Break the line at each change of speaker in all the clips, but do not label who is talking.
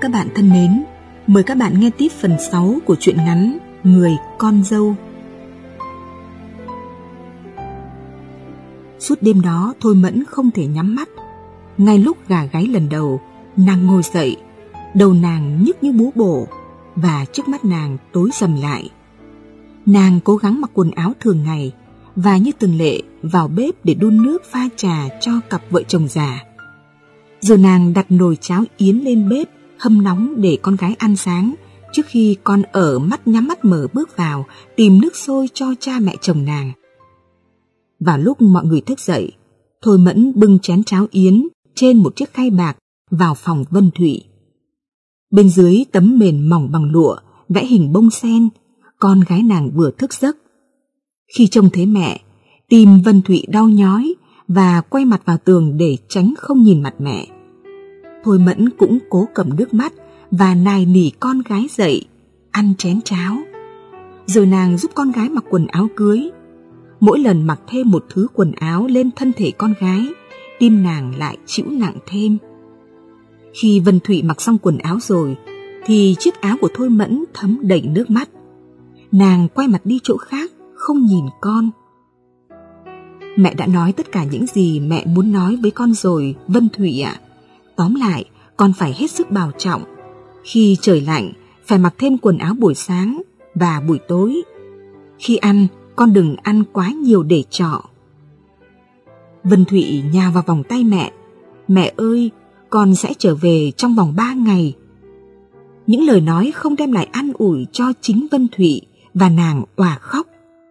Các bạn thân mến, mời các bạn nghe tiếp phần 6 của truyện ngắn Người con dâu. Suốt đêm đó Thôi Mẫn không thể nhắm mắt. Ngay lúc gà gáy lần đầu, nàng ngồi dậy, đầu nàng nhức như búa bổ và trước mắt nàng tối sầm lại. Nàng cố gắng mặc quần áo thường ngày và như thường lệ vào bếp để đun nước pha trà cho cặp vợ chồng già. Rồi nàng đặt nồi cháo yến lên bếp hâm nóng để con gái ăn sáng trước khi con ở mắt nhắm mắt mở bước vào tìm nước sôi cho cha mẹ chồng nàng. Vào lúc mọi người thức dậy, Thôi Mẫn bưng chén cháo yến trên một chiếc khay bạc vào phòng Vân Thụy. Bên dưới tấm mền mỏng bằng lụa vẽ hình bông sen, con gái nàng vừa thức giấc. Khi trông thấy mẹ, tim Vân Thụy đau nhói và quay mặt vào tường để tránh không nhìn mặt mẹ. Thôi Mẫn cũng cố cầm nước mắt và nài nỉ con gái dậy, ăn chén cháo. Rồi nàng giúp con gái mặc quần áo cưới. Mỗi lần mặc thêm một thứ quần áo lên thân thể con gái, tim nàng lại chịu nặng thêm. Khi Vân Thụy mặc xong quần áo rồi, thì chiếc áo của Thôi Mẫn thấm đầy nước mắt. Nàng quay mặt đi chỗ khác, không nhìn con. Mẹ đã nói tất cả những gì mẹ muốn nói với con rồi, Vân Thụy ạ. Tóm lại, con phải hết sức bảo trọng. Khi trời lạnh, phải mặc thêm quần áo buổi sáng và buổi tối. Khi ăn, con đừng ăn quá nhiều để trọ. Vân Thụy nhào vào vòng tay mẹ. Mẹ ơi, con sẽ trở về trong vòng 3 ngày. Những lời nói không đem lại an ủi cho chính Vân Thụy và nàng òa khóc.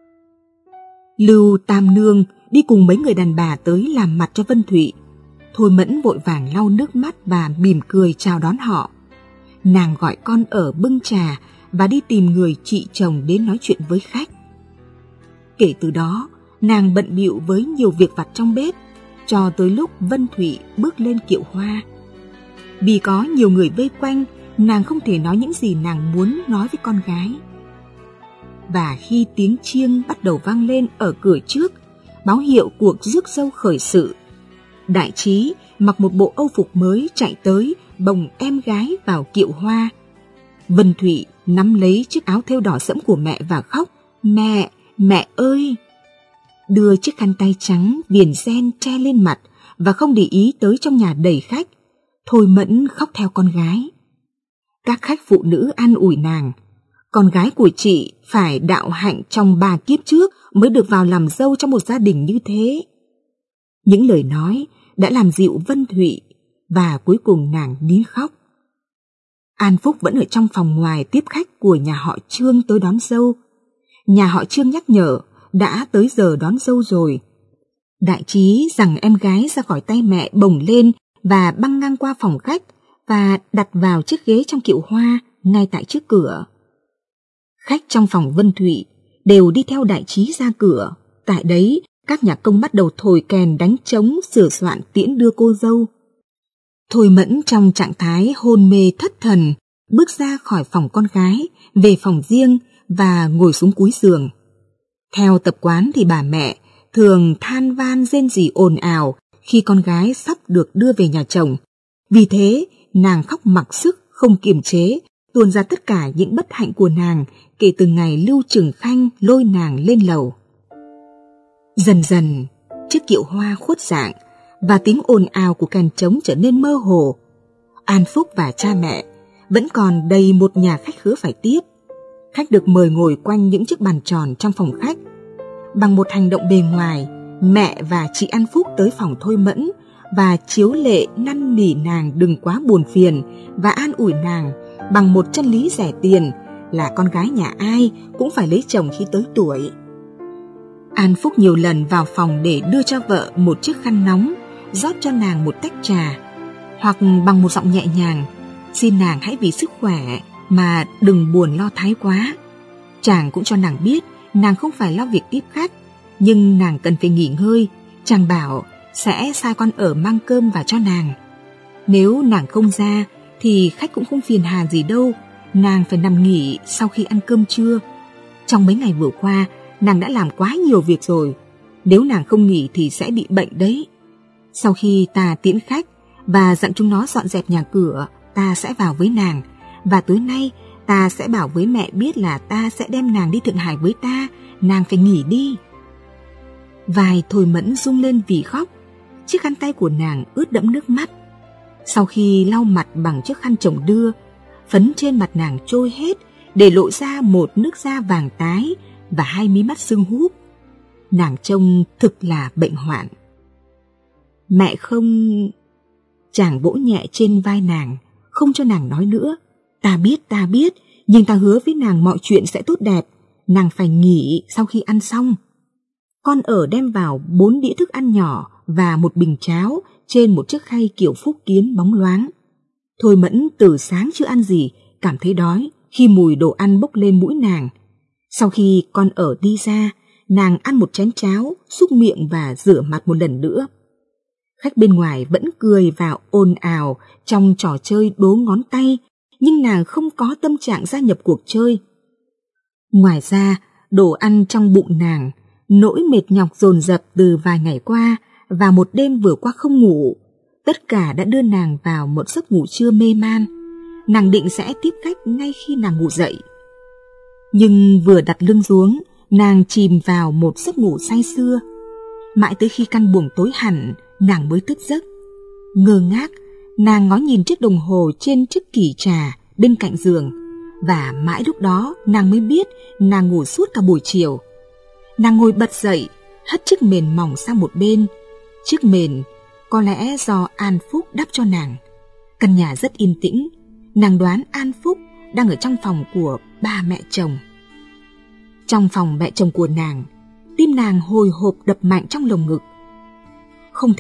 Lưu Tam Nương đi cùng mấy người đàn bà tới làm mặt cho Vân Thụy. Thôi Mẫn vội vàng lau nước mắt và mỉm cười chào đón họ. Nàng gọi con ở bưng trà và đi tìm người chị chồng đến nói chuyện với khách. Kể từ đó, nàng bận bịu với nhiều việc vặt trong bếp, cho tới lúc Vân Thụy bước lên kiệu hoa. Vì có nhiều người vây quanh, nàng không thể nói những gì nàng muốn nói với con gái. Và khi tiếng chiêng bắt đầu vang lên ở cửa trước, báo hiệu cuộc rước dâu khởi sự, Đại Trí mặc một bộ âu phục mới chạy tới bồng em gái vào kiệu hoa. Vân Thụy nắm lấy chiếc áo thêu đỏ sẫm của mẹ và khóc: "Mẹ, mẹ ơi!" Đưa chiếc khăn tay trắng viền ren che lên mặt và không để ý tới trong nhà đầy khách, Thôi Mẫn khóc theo con gái. Các khách phụ nữ an ủi nàng: "Con gái của chị phải đạo hạnh trong 3 kiếp trước mới được vào làm dâu trong một gia đình như thế." Những lời nói đã làm dịu Vân Thụy và cuối cùng nàng nín khóc. An Phúc vẫn ở trong phòng ngoài tiếp khách của nhà họ Trương tới đón dâu. Nhà họ Trương nhắc nhở đã tới giờ đón dâu rồi. Đại Trí giằng em gái ra khỏi tay mẹ bồng lên và băng ngang qua phòng khách và đặt vào chiếc ghế trong kiệu hoa ngay tại trước cửa. Khách trong phòng Vân Thụy đều đi theo Đại Trí ra cửa. Tại đấy, các nhạc công bắt đầu thổi kèn đánh trống sửa soạn tiễn đưa cô dâu. Thôi Mẫn trong trạng thái hôn mê thất thần bước ra khỏi phòng con gái, về phòng riêng và ngồi xuống cuối giường. Theo tập quán thì bà mẹ thường than van rên rỉ ồn ào khi con gái sắp được đưa về nhà chồng. Vì thế, nàng khóc mặc sức, không kiềm chế, tuôn ra tất cả những bất hạnh của nàng kể từ ngày Lưu Trừng Khanh lôi nàng lên lầu. Dần dần, chiếc kiệu hoa khuất dạng và tiếng ồn ào của kèn trống trở nên mơ hồ. An Phúc và cha mẹ vẫn còn đầy một nhà khách khứa phải tiếp. Khách được mời ngồi quanh những chiếc bàn tròn trong phòng khách. Bằng một hành động bề ngoài, mẹ và chị An Phúc tới phòng Thôi Mẫn và chiếu lệ năn nỉ nàng đừng quá buồn phiền và an ủi nàng bằng một chân lý rẻ tiền là con gái nhà ai cũng phải lấy chồng khi tới tuổi. An Phúc nhiều lần vào phòng để đưa cho vợ một chiếc khăn nóng, rót cho nàng một tách trà, hoặc bằng một giọng nhẹ nhàng: "Xin nàng hãy vì sức khỏe mà đừng buồn lo thái quá." Chàng cũng cho nàng biết nàng không phải lo việc tiếp khách, nhưng nàng cần phải nghỉ ngơi. Chàng bảo sẽ sai con ở mang cơm vào cho nàng. Nếu nàng không ra thì khách cũng không phiền hà gì đâu, nàng phải nằm nghỉ sau khi ăn cơm trưa. Trong mấy ngày vừa qua, nàng đã làm quá nhiều việc rồi, nếu nàng không nghỉ thì sẽ bị bệnh đấy. Sau khi ta tiễn khách và dặn chúng nó dọn dẹp nhà cửa, ta sẽ vào với nàng, và tối nay ta sẽ bảo với mẹ biết là ta sẽ đem nàng đi Thượng Hải với ta, nàng phải nghỉ đi. Vai Thôi Mẫn rung lên vì khóc, chiếc khăn tay của nàng ướt đẫm nước mắt. Sau khi lau mặt bằng chiếc khăn chồng đưa, phấn trên mặt nàng trôi hết để lộ ra một nước da vàng tái và hai mí mắt sưng húp. Nàng trông thực là bệnh hoạn. Mẹ không... Chàng vỗ nhẹ trên vai nàng, không cho nàng nói nữa. Ta biết, nhưng ta hứa với nàng mọi chuyện sẽ tốt đẹp. Nàng phải nghỉ sau khi ăn xong. Con ở đem vào 4 đĩa thức ăn nhỏ và một bình cháo trên một chiếc khay kiểu phúc kiến bóng loáng. Thôi Mẫn từ sáng chưa ăn gì, cảm thấy đói khi mùi đồ ăn bốc lên mũi nàng. Sau khi con ở đi ra, nàng ăn một chén cháo, xúc miệng và rửa mặt một lần nữa. Khách bên ngoài vẫn cười và ồn ào trong trò chơi đố ngón tay, nhưng nàng không có tâm trạng gia nhập cuộc chơi. Ngoài ra, đồ ăn trong bụng nàng, nỗi mệt nhọc dồn dập từ vài ngày qua và một đêm vừa qua không ngủ, tất cả đã đưa nàng vào một giấc ngủ trưa mê man. Nàng định sẽ tiếp khách ngay khi nàng ngủ dậy. Nhưng vừa đặt lưng xuống, nàng chìm vào một giấc ngủ say sưa. Mãi tới khi căn buồng tối hẳn, nàng mới thức giấc. Ngơ ngác, nàng ngó nhìn chiếc đồng hồ trên chiếc kỷ trà bên cạnh giường, và mãi lúc đó nàng mới biết nàng ngủ suốt cả buổi chiều. Nàng ngồi bật dậy, hất chiếc mền mỏng sang một bên. Chiếc mền có lẽ do An Phúc đắp cho nàng. Căn nhà rất yên tĩnh, nàng đoán An Phúc đang ở trong phòng của ba mẹ chồng. Trong phòng mẹ chồng của nàng, tim nàng hồi hộp đập mạnh trong lồng ngực. Không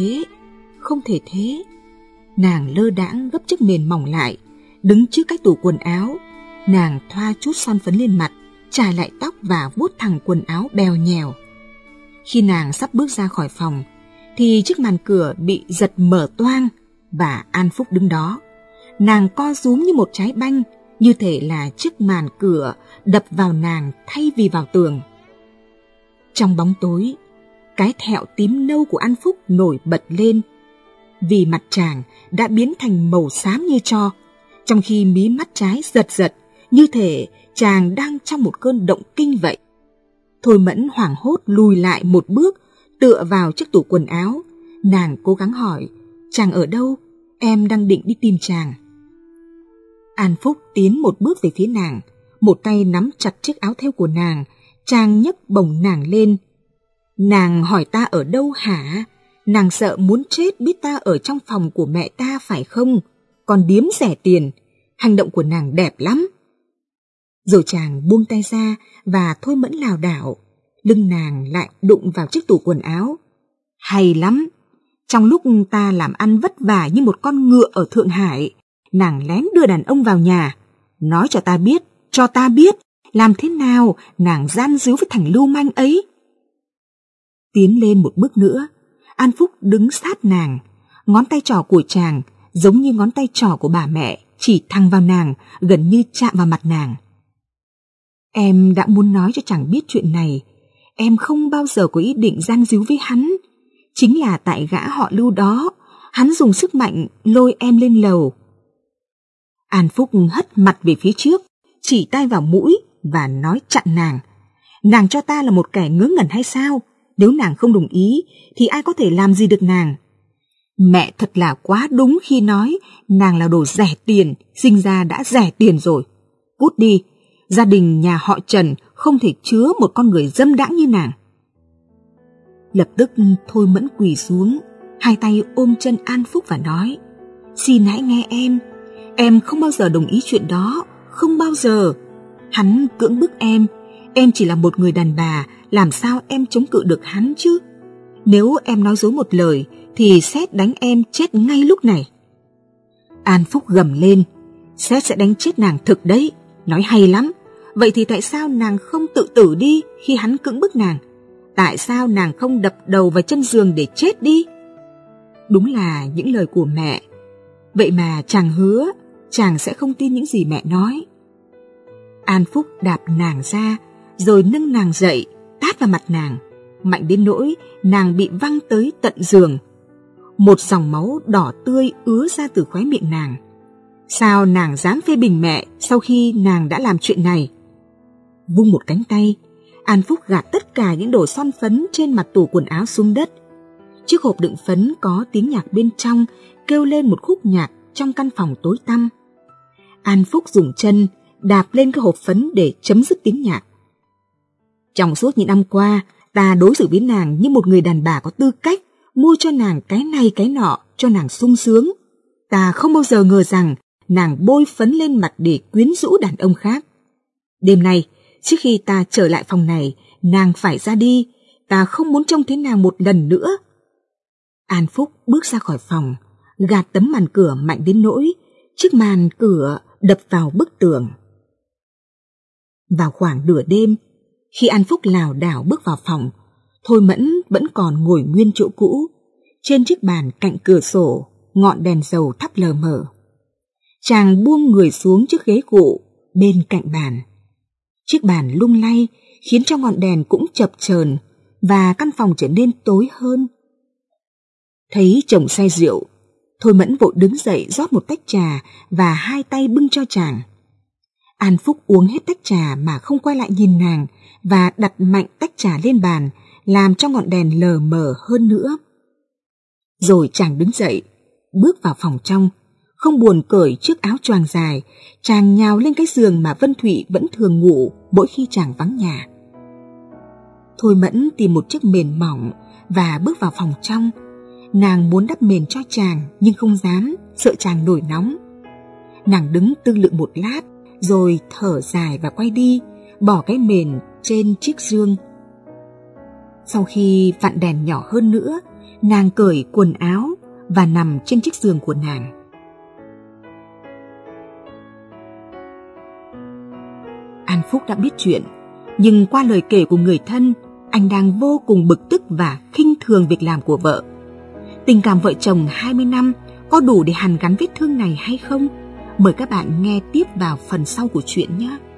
thể thế. Nàng lơ đãng gấp chiếc mền mỏng lại, đứng trước cái tủ quần áo. Nàng thoa chút son phấn lên mặt, chải lại tóc và vuốt thẳng quần áo bèo nhèo. Khi nàng sắp bước ra khỏi phòng, thì chiếc màn cửa bị giật mở toang và An Phúc đứng đó. Nàng co rúm như một trái banh, như thể là chiếc màn cửa đập vào nàng thay vì vào tường. Trong bóng tối, cái thẹo tím nâu của An Phúc nổi bật lên, vì mặt chàng đã biến thành màu xám như tro, trong khi mí mắt trái giật giật, như thể chàng đang trong một cơn động kinh vậy. Thôi Mẫn hoảng hốt lùi lại một bước, tựa vào chiếc tủ quần áo. Nàng cố gắng hỏi, chàng ở đâu? Em đang định đi tìm chàng. An Phúc tiến một bước về phía nàng, một tay nắm chặt chiếc áo thêu của nàng. Chàng nhấc bổng nàng lên. Nàng hỏi ta ở đâu hả? Nàng sợ muốn chết biết ta ở trong phòng của mẹ ta phải không? Còn điếm rẻ tiền. Hành động của nàng đẹp lắm. Rồi chàng buông tay ra và Thôi Mẫn lảo đảo. Lưng nàng lại đụng vào chiếc tủ quần áo. Hay lắm. Trong lúc ta làm ăn vất vả như một con ngựa ở Thượng Hải, nàng lén đưa đàn ông vào nhà. Nói cho ta biết, làm thế nào nàng gian díu với thằng lưu manh ấy. Tiến lên một bước nữa, An Phúc đứng sát nàng. Ngón tay trỏ của chàng giống như ngón tay trỏ của bà mẹ, chỉ thẳng vào nàng, gần như chạm vào mặt nàng. Em đã muốn nói cho chàng biết chuyện này. Em không bao giờ có ý định gian díu với hắn. Chính là tại gã họ Lưu đó, hắn dùng sức mạnh lôi em lên lầu. An Phúc hất mặt về phía trước, chỉ tay vào mũi và nói chặn nàng. Nàng cho ta là một kẻ ngớ ngẩn hay sao? Nếu nàng không đồng ý thì ai có thể làm gì được nàng? Mẹ thật là quá đúng khi nói nàng là đồ rẻ tiền, sinh ra đã rẻ tiền rồi. Cút đi, gia đình nhà họ Trần không thể chứa một con người dâm đãng như nàng. Lập tức Thôi Mẫn quỳ xuống, hai tay ôm chân An Phúc và nói, xin hãy nghe em không bao giờ đồng ý chuyện đó, không bao giờ. Hắn cưỡng bức em chỉ là một người đàn bà, làm sao em chống cự được hắn chứ? Nếu em nói dối một lời thì sét đánh em chết ngay lúc này. An Phúc gầm lên, sét sẽ đánh chết nàng thực đấy. Nói hay lắm. Vậy thì tại sao nàng không tự tử đi khi hắn cưỡng bức nàng? Tại sao nàng không đập đầu vào chân giường để chết đi? Đúng là những lời của mẹ. Vậy mà chàng hứa chàng sẽ không tin những gì mẹ nói. An Phúc đạp nàng ra, rồi nâng nàng dậy, tát vào mặt nàng, mạnh đến nỗi nàng bị văng tới tận giường. Một dòng máu đỏ tươi ứa ra từ khóe miệng nàng. Sao nàng dám phê bình mẹ sau khi nàng đã làm chuyện này? Vung một cánh tay, An Phúc gạt tất cả những đồ son phấn trên mặt tủ quần áo xuống đất. Chiếc hộp đựng phấn có tiếng nhạc bên trong kêu lên một khúc nhạc trong căn phòng tối tăm. An Phúc dùng chân đạp lên cái hộp phấn để chấm dứt tiếng nhạc. Trong suốt những năm qua, ta đối xử với nàng như một người đàn bà có tư cách, mua cho nàng cái này cái nọ cho nàng sung sướng. Ta không bao giờ ngờ rằng nàng bôi phấn lên mặt để quyến rũ đàn ông khác. Đêm nay, trước khi ta trở lại phòng này, nàng phải ra đi. Ta không muốn trông thấy nàng một lần nữa. An Phúc bước ra khỏi phòng, gạt tấm màn cửa mạnh đến nỗi chiếc màn cửa đập vào bức tường. Vào khoảng nửa đêm, khi An Phúc lảo đảo bước vào phòng, Thôi Mẫn vẫn còn ngồi nguyên chỗ cũ. Trên chiếc bàn cạnh cửa sổ, ngọn đèn dầu thắp lờ mờ. Chàng buông người xuống chiếc ghế gỗ bên cạnh bàn. Chiếc bàn lung lay khiến cho ngọn đèn cũng chập chờn và căn phòng trở nên tối hơn. Thấy chồng say rượu, Thôi Mẫn vội đứng dậy rót một tách trà và hai tay bưng cho chàng. An Phúc uống hết tách trà mà không quay lại nhìn nàng và đặt mạnh tách trà lên bàn, làm cho ngọn đèn lờ mờ hơn nữa. Rồi chàng đứng dậy, bước vào phòng trong, không buồn cởi chiếc áo choàng dài, chàng nhào lên cái giường mà Vân Thụy vẫn thường ngủ mỗi khi chàng vắng nhà. Thôi Mẫn tìm một chiếc mền mỏng và bước vào phòng trong. Nàng muốn đắp mền cho chàng nhưng không dám, sợ chàng nổi nóng. Nàng đứng tư lự một lát, rồi thở dài và quay đi, bỏ cái mền trên chiếc giường. Sau khi vặn đèn nhỏ hơn nữa, nàng cởi quần áo và nằm trên chiếc giường của nàng. An Phúc đã biết chuyện, nhưng qua lời kể của người thân, anh đang vô cùng bực tức và khinh thường việc làm của vợ. Tình cảm vợ chồng 20 năm có đủ để hàn gắn vết thương này hay không? Mời các bạn nghe tiếp vào phần sau của chuyện nhé.